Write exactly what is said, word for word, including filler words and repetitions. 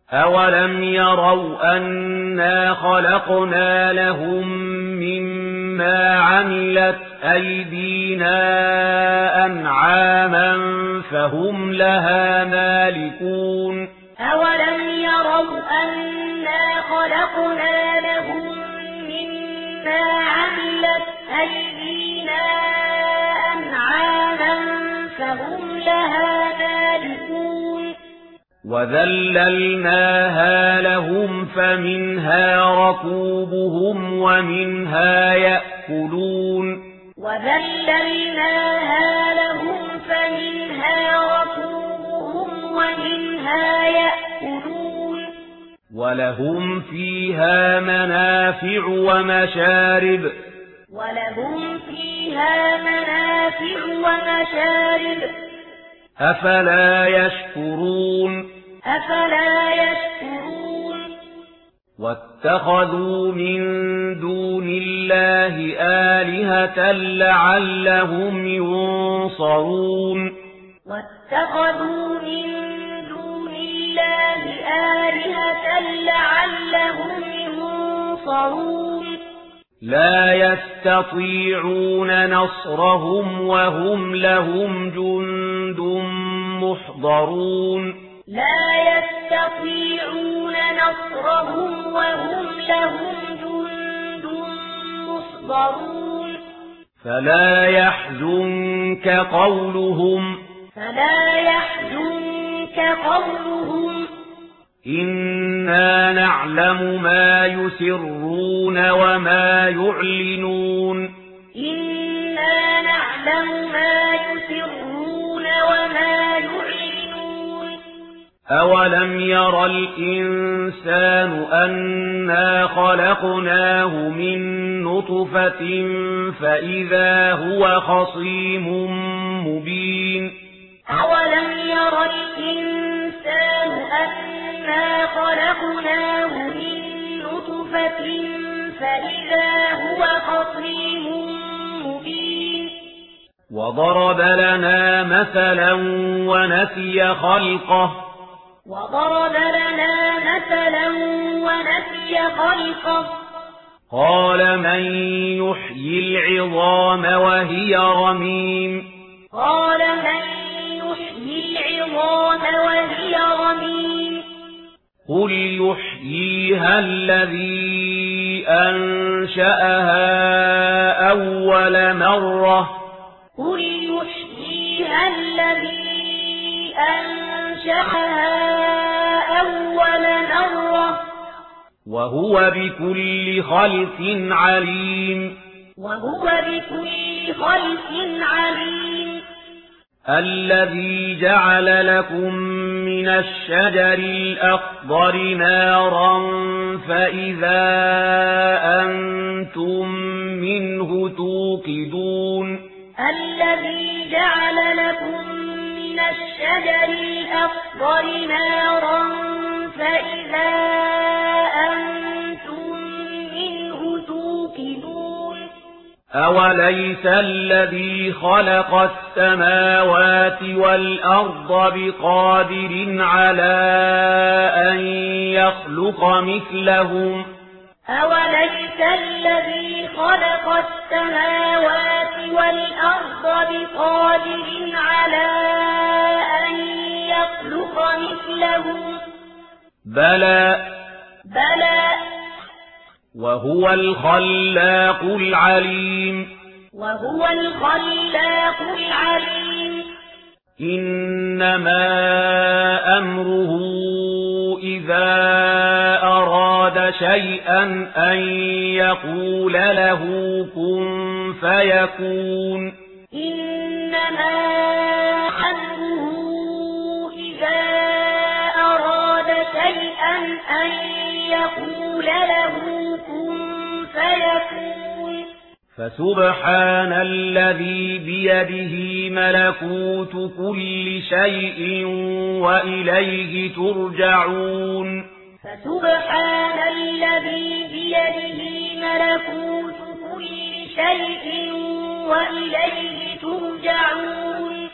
أولم يروا أنا خلقنا لهم مما عملت أيدينا أنعاما فهم لها مالكون أولم يروا أنا خلقنا لهم مما عملت أيدينا أنعاما فهم لها مالكون وذللناها لهم فمنها ركوبهم ومنها يأكلون وذللناها لهم فمنها ركوبهم ومنها يأكلون ولهم فيها منافع ومشارب ولهم فيها منافع ومشارب أفلا يشكرون أفلا يشكرون واتخذوا من دون الله آلهة لعلهم ينصرون واتخذوا من دون الله آلهة لعلهم ينصرون لا يستطيعون نصرهم وهم لهم جند محضرون لا يستطيعون نصرهم وهم لهم جند محضرون فلا يحزنك قولهم فلا يحزنك قولهم إنا نعلم ما يسرون وما يعلنون إنا نعلم ما يسرون وما يعلنون أولم ير الإنسان أنا خلقناه من نطفة فإذا هو خصيم مبين أولم ير الإنسان أنا خلقناه من نطفة فإذا هو خصيم مبين وضرب لنا مثلا ونسي خلقه وضرب لنا مثلا ونسي خلقه قال من يحيي العظام وهي رميم قال من يحيي العظام وهي رميم قل يحييها الذي أنشأها أول مرة قل يحييها الذي أنشأها أول مرة وهو بكل خلق عليم وهو بكل خلق عليم الذي جعل لكم من الشجر الأخضر نارا فإذا أنتم منه توقدون الذي جعل لكم من الشجر الأخضر نارا فإذا أنتم منه توقدون أوليس الذي خلق السماوات والأرض بقادر على أن يخلق مثلهم أوليس الذي خلق السماوات والأرض بقادر على أن يخلق مثلهم بلى بلى وهو الخلاق العليم وهو الخلاق العليم إنما أمره إذا أراد شيئا أن يقول له كن فيكون إنما أمره إذا أراد شيئا أن يقول له كن فيكون فسبحان الذي بيده ملكوت كل شيء وإليه ترجعون فسبحان الذي بيده ملكوت كل شيء وإليه ترجعون